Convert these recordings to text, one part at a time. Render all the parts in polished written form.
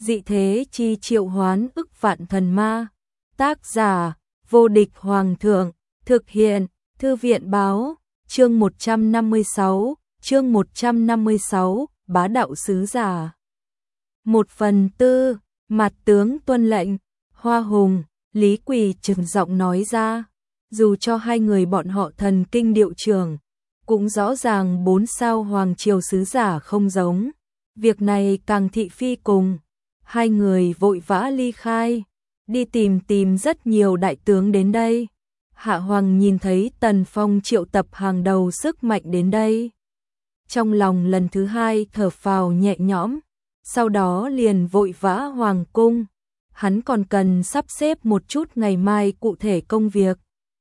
dị thế chi triệu hoán ức vạn thần ma. Tác giả, vô địch hoàng thượng, thực hiện, thư viện báo, chương 156, bá đạo sứ giả. 1/4, mặt tướng tuân lệnh, Hoa Hùng, Lý Quỳ trầm giọng nói ra, dù cho hai người bọn họ thần kinh điệu trưởng, cũng rõ ràng 4 sao hoàng triều sứ giả không giống. Việc này càng thị phi cùng, hai người vội vã ly khai, đi tìm rất nhiều đại tướng đến đây. Hạ Hoàng nhìn thấy Tần Phong triệu tập hàng đầu sức mạnh đến đây, trong lòng lần thứ hai thở phào nhẹ nhõm, sau đó liền vội vã hoàng cung. Hắn còn cần sắp xếp một chút ngày mai cụ thể công việc,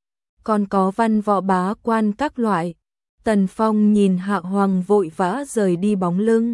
còn có văn võ bá quan các loại. Tần Phong nhìn Hạ Hoàng vội vã rời đi bóng lưng,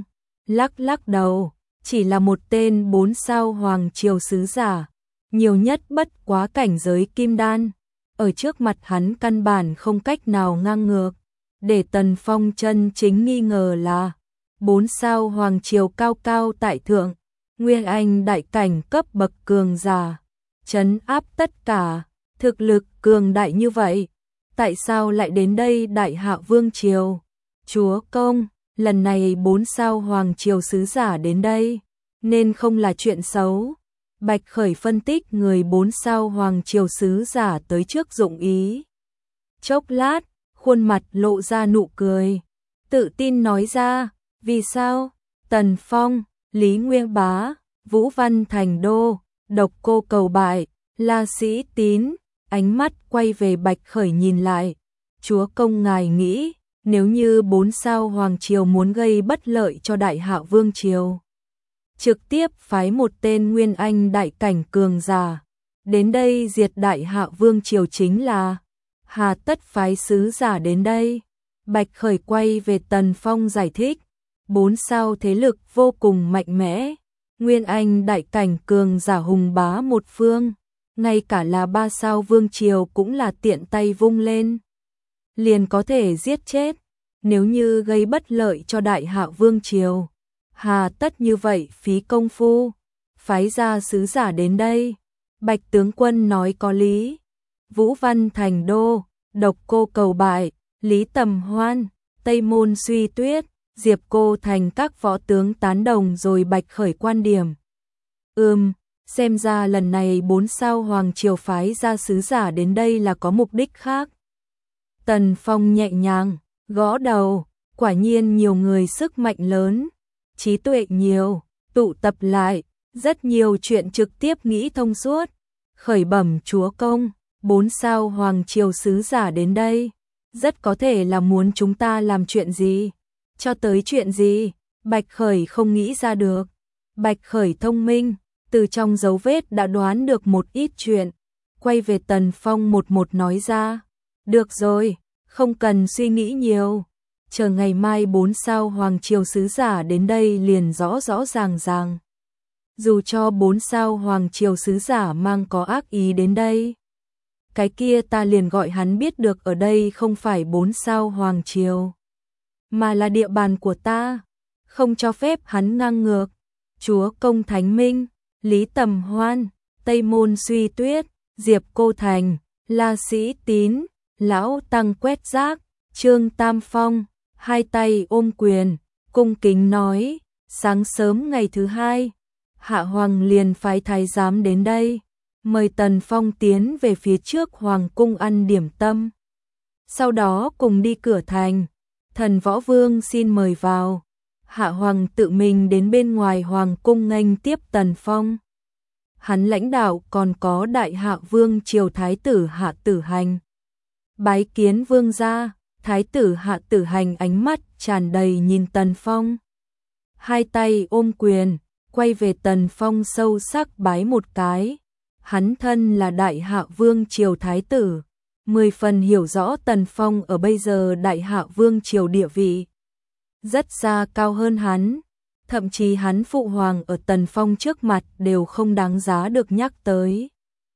lắc đầu, chỉ là một tên 4 sao hoàng triều sứ giả, nhiều nhất bất quá cảnh giới kim đan, ở trước mặt hắn căn bản không cách nào ngang ngược. Để Tần Phong chân chính nghi ngờ là 4 sao hoàng triều cao cao tại thượng, Nguyên Anh đại cảnh cấp bậc cường giả, trấn áp tất cả, thực lực cường đại như vậy, tại sao lại đến đây Đại Hạ Vương triều? Chúa công, lần này 4 sao hoàng triều sứ giả đến đây, nên không là chuyện xấu. Bạch Khởi phân tích người 4 sao hoàng triều sứ giả tới trước dụng ý. Chốc lát, khuôn mặt lộ ra nụ cười, tự tin nói ra, vì sao? Tần Phong, Lý Nguyên Bá, Vũ Văn Thành Đô, Độc Cô Cầu Bại, La Sĩ Tín, ánh mắt quay về Bạch Khởi nhìn lại. Chúa công ngài nghĩ, nếu như 4 sao hoàng triều muốn gây bất lợi cho Đại Hạ Vương triều, trực tiếp phái một tên Nguyên Anh đại cảnh cường giả đến đây diệt Đại Hạ Vương triều chính là, hà tất phái sứ giả đến đây? Bạch Khởi quay về Tần Phong giải thích, 4 sao thế lực vô cùng mạnh mẽ, Nguyên Anh đại cảnh cường giả hùng bá một phương, ngay cả là 3 sao vương triều cũng là tiện tay vung lên liền có thể giết chết. Nếu như gây bất lợi cho Đại Hạ Vương triều, hà tất như vậy phí công phu phái ra sứ giả đến đây? Bạch tướng quân nói có lý. Vũ Văn Thành Đô, Độc Cô Cầu Bại, Lý Tầm Hoan, Tây Môn Suy Tuyết, Diệp Cô Thành các võ tướng tán đồng rồi Bạch Khởi quan điểm. Xem ra lần này 4 sao hoàng triều phái ra sứ giả đến đây là có mục đích khác. Tần Phong nhẹ nhàng gõ đầu, quả nhiên nhiều người sức mạnh lớn, trí tuệ nhiều, tụ tập lại, rất nhiều chuyện trực tiếp nghĩ thông suốt. Khởi bẩm chúa công, 4 sao hoàng triều sứ giả đến đây, rất có thể là muốn chúng ta làm chuyện gì. Cho tới chuyện gì, Bạch Khởi không nghĩ ra được. Bạch Khởi thông minh, từ trong dấu vết đã đoán được một ít chuyện, quay về Tần Phong một nói ra. Được rồi, không cần suy nghĩ nhiều, chờ ngày mai 4 sao hoàng triều sứ giả đến đây liền rõ ràng. Dù cho 4 sao hoàng triều sứ giả mang có ác ý đến đây, cái kia ta liền gọi hắn biết được ở đây không phải 4 sao hoàng triều, mà là địa bàn của ta, không cho phép hắn ngang ngược. Chúa công thánh minh, Lý Tầm Hoan, Tây Môn Suy Tuyết, Diệp Cô Thành, La Sĩ Tín, Lão Tăng quét rác, Trương Tam Phong, hai tay ôm quyền, cung kính nói, sáng sớm ngày thứ hai, Hạ Hoàng liền phái thái giám đến đây, mời Tần Phong tiến về phía trước hoàng cung ăn điểm tâm. Sau đó cùng đi cửa thành, Thần Võ Vương xin mời vào. Hạ Hoàng tự mình đến bên ngoài hoàng cung nghênh tiếp Tần Phong. Hắn lãnh đạo còn có Đại Hạ Vương triều thái tử Hạ Tử Hành. Bái kiến vương gia. Thái tử Hạ Tử Hành ánh mắt tràn đầy nhìn Tần Phong, hai tay ôm quyền, quay về Tần Phong sâu sắc bái một cái. Hắn thân là Đại Hạ Vương triều thái tử, 10 phần hiểu rõ Tần Phong ở bây giờ Đại Hạ Vương triều địa vị rất xa cao hơn hắn, thậm chí hắn phụ hoàng ở Tần Phong trước mặt đều không đáng giá được nhắc tới.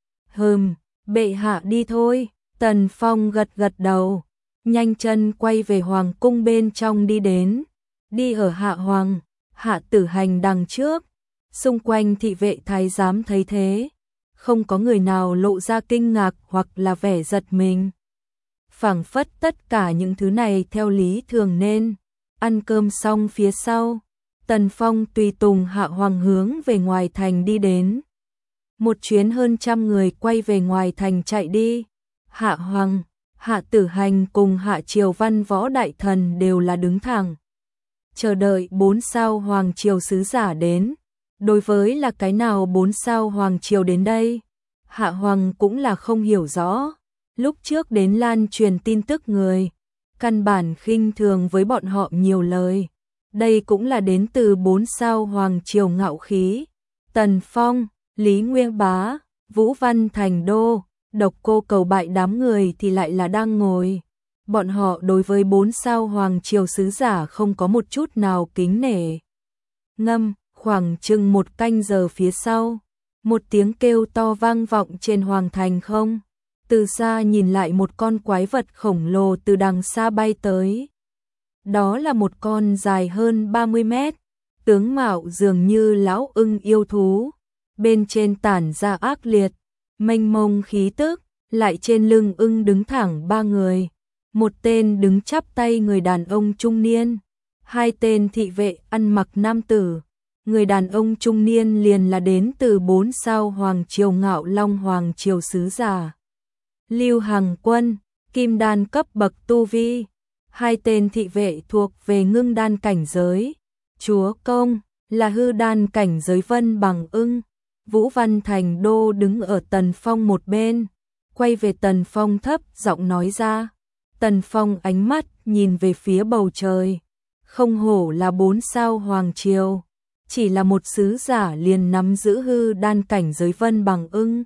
Bệ hạ đi thôi. Tần Phong gật đầu, nhanh chân quay về hoàng cung bên trong đi đến, đi ở Hạ Hoàng, Hạ Tử Hành đằng trước. Xung quanh thị vệ thái giám thấy thế, không có người nào lộ ra kinh ngạc hoặc là vẻ giật mình. Phảng phất tất cả những thứ này theo lý thường nên. Ăn cơm xong phía sau, Tần Phong tùy tùng Hạ Hoàng hướng về ngoài thành đi đến. Một chuyến hơn 100 người quay về ngoài thành chạy đi. Hạ Hoàng, Hạ Tử Hành cùng Hạ Triều Văn Võ Đại Thần đều là đứng thẳng, chờ đợi 4 sao Hoàng Triều sứ giả đến. Đối với là cái nào 4 sao Hoàng Triều đến đây, Hạ Hoàng cũng là không hiểu rõ. Lúc trước đến lan truyền tin tức người, căn bản khinh thường với bọn họ nhiều lời. Đây cũng là đến từ 4 sao Hoàng Triều ngạo khí. Tần Phong, Lý Nguyên Bá, Vũ Văn Thành Đô, Độc Cô Cầu Bại đám người thì lại là đang ngồi. Bọn họ đối với 4 sao Hoàng Triều sứ giả không có một chút nào kính nể. Ngâm, khoảng chừng 1 canh giờ phía sau, một tiếng kêu to vang vọng trên hoàng thành không. Từ xa nhìn lại một con quái vật khổng lồ từ đằng xa bay tới. Đó là một con dài hơn 30 mét, tướng mạo dường như lão ưng yêu thú, bên trên tản ra ác liệt, mênh mông khí tức, lại trên lưng ưng đứng thẳng 3 người. Một tên đứng chắp tay người đàn ông trung niên, 2 tên thị vệ ăn mặc nam tử. Người đàn ông trung niên liền là đến từ 4 sao Hoàng Triều Ngạo Long Hoàng Triều sứ giả Lưu Hằng Quân, kim đan cấp bậc tu vi. 2 tên thị vệ thuộc về ngưng đan cảnh giới. Chúa công là hư đan cảnh giới Vân Bằng Ưng. Vũ Văn Thành Đô đứng ở Tần Phong một bên, quay về Tần Phong thấp giọng nói ra. Tần Phong ánh mắt nhìn về phía bầu trời, không hổ là 4 sao Hoàng Triều, chỉ là một sứ giả liền nắm giữ hư đan cảnh giới Vân Bằng Ưng.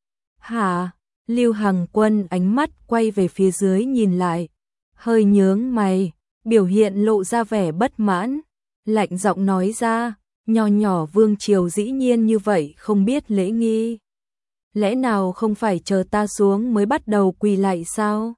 Hả? Lưu Hằng Quân ánh mắt quay về phía dưới nhìn lại, hơi nhướng mày, biểu hiện lộ ra vẻ bất mãn, lạnh giọng nói ra, nho nhỏ vương triều dĩ nhiên như vậy không biết lễ nghi. Lẽ nào không phải chờ ta xuống mới bắt đầu quỳ lạy sao?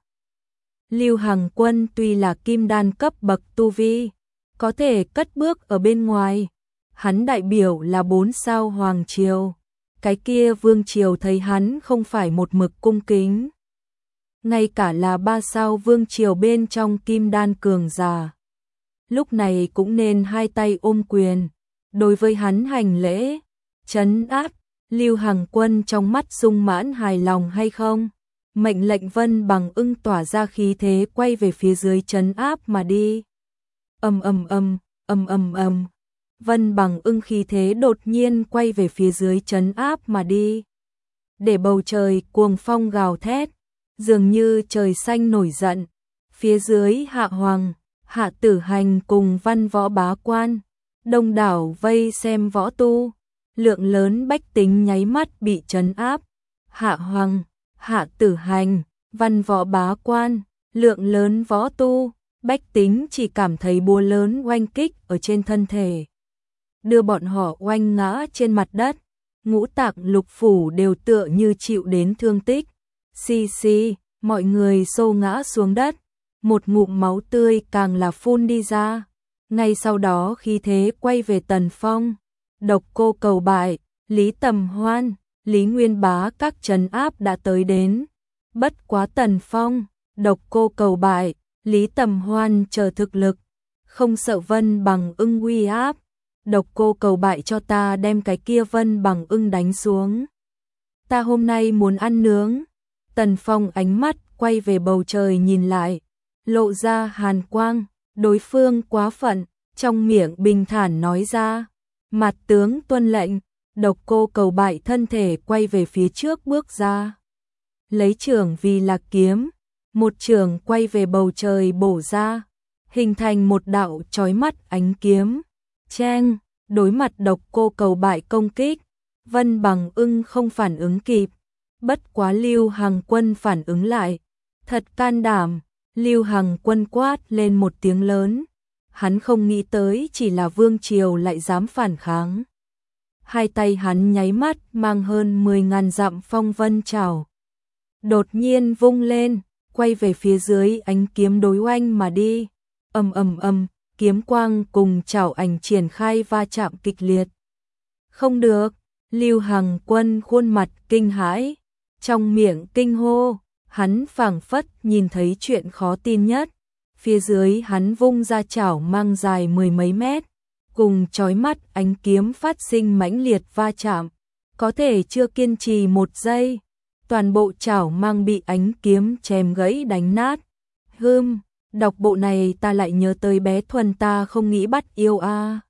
Lưu Hằng Quân tuy là kim đan cấp bậc tu vi, có thể cất bước ở bên ngoài, hắn đại biểu là 4 sao Hoàng Triều. Cái kia vương triều thấy hắn không phải một mực cung kính. Ngay cả là 3 sao vương triều bên trong kim đan cường giả, lúc này cũng nên 2 tay ôm quyền, đối với hắn hành lễ, trấn áp. Lưu Hằng Quân trong mắt sung mãn hài lòng hay không? Mệnh lệnh Vân Bằng Ưng tỏa ra khí thế quay về phía dưới trấn áp mà đi. Ầm ầm ầm, ầm ầm ầm. Vân Bằng Ưng khí thế đột nhiên quay về phía dưới trấn áp mà đi. Để bầu trời cuồng phong gào thét, dường như trời xanh nổi giận. Phía dưới Hạ Hoàng, Hạ Tử Hành cùng văn võ bá quan, đông đảo vây xem võ tu, lượng lớn bách tính nháy mắt bị trấn áp. Hạ Hoàng, Hạ Tử Hành, văn võ bá quan, lượng lớn võ tu, bách tính chỉ cảm thấy búa lớn oanh kích ở trên thân thể, đưa bọn họ oanh ngã trên mặt đất, ngũ tạng lục phủ đều tựa như chịu đến thương tích. Xì xì, mọi người xô ngã xuống đất, một ngụm máu tươi càng là phun đi ra. Ngay sau đó khí thế quay về Tần Phong, Độc Cô Cầu Bại, Lý Tầm Hoan, Lý Nguyên Bá các trấn áp đã tới đến. Bất quá Tần Phong, Độc Cô Cầu Bại, Lý Tầm Hoan chờ thực lực, không sợ Vân Bằng Ưng uy áp. Độc Cô Cầu Bại cho ta đem cái kia Vân Bằng Ưng đánh xuống. Ta hôm nay muốn ăn nướng. Tần Phong ánh mắt quay về bầu trời nhìn lại, lộ ra hàn quang, đối phương quá phận, trong miệng bình thản nói ra. Mặt tướng tuân lệnh. Độc Cô Cầu Bại thân thể quay về phía trước bước ra, lấy chưởng vì là kiếm, một chưởng quay về bầu trời bổ ra, hình thành một đạo chói mắt ánh kiếm. Cheng, đối mặt Độc Cô Cầu Bại công kích, Vân Bằng Ưng không phản ứng kịp, bất quá Lưu Hằng Quân phản ứng lại, thật can đảm. Lưu Hằng Quân quát lên một tiếng lớn, hắn không nghĩ tới chỉ là vương triều lại dám phản kháng. Hai tay hắn nháy mắt mang hơn 10.000 dặm phong vân trảo, đột nhiên vung lên, quay về phía dưới ánh kiếm đối oanh mà đi. Ầm ầm ầm, kiếm quang cùng trảo ảnh triển khai va chạm kịch liệt. Không được, Lưu Hằng Quân khuôn mặt kinh hãi, trong miệng kinh hô, hắn phảng phất nhìn thấy chuyện khó tin nhất. Phía dưới hắn vung ra chảo mang dài mười mấy mét, cùng chói mắt ánh kiếm phát sinh mãnh liệt va chạm, có thể chưa kiên trì một giây, toàn bộ chảo mang bị ánh kiếm chém gãy đánh nát. Đọc bộ này ta lại nhớ tới bé Thuần ta không nghĩ bắt yêu a.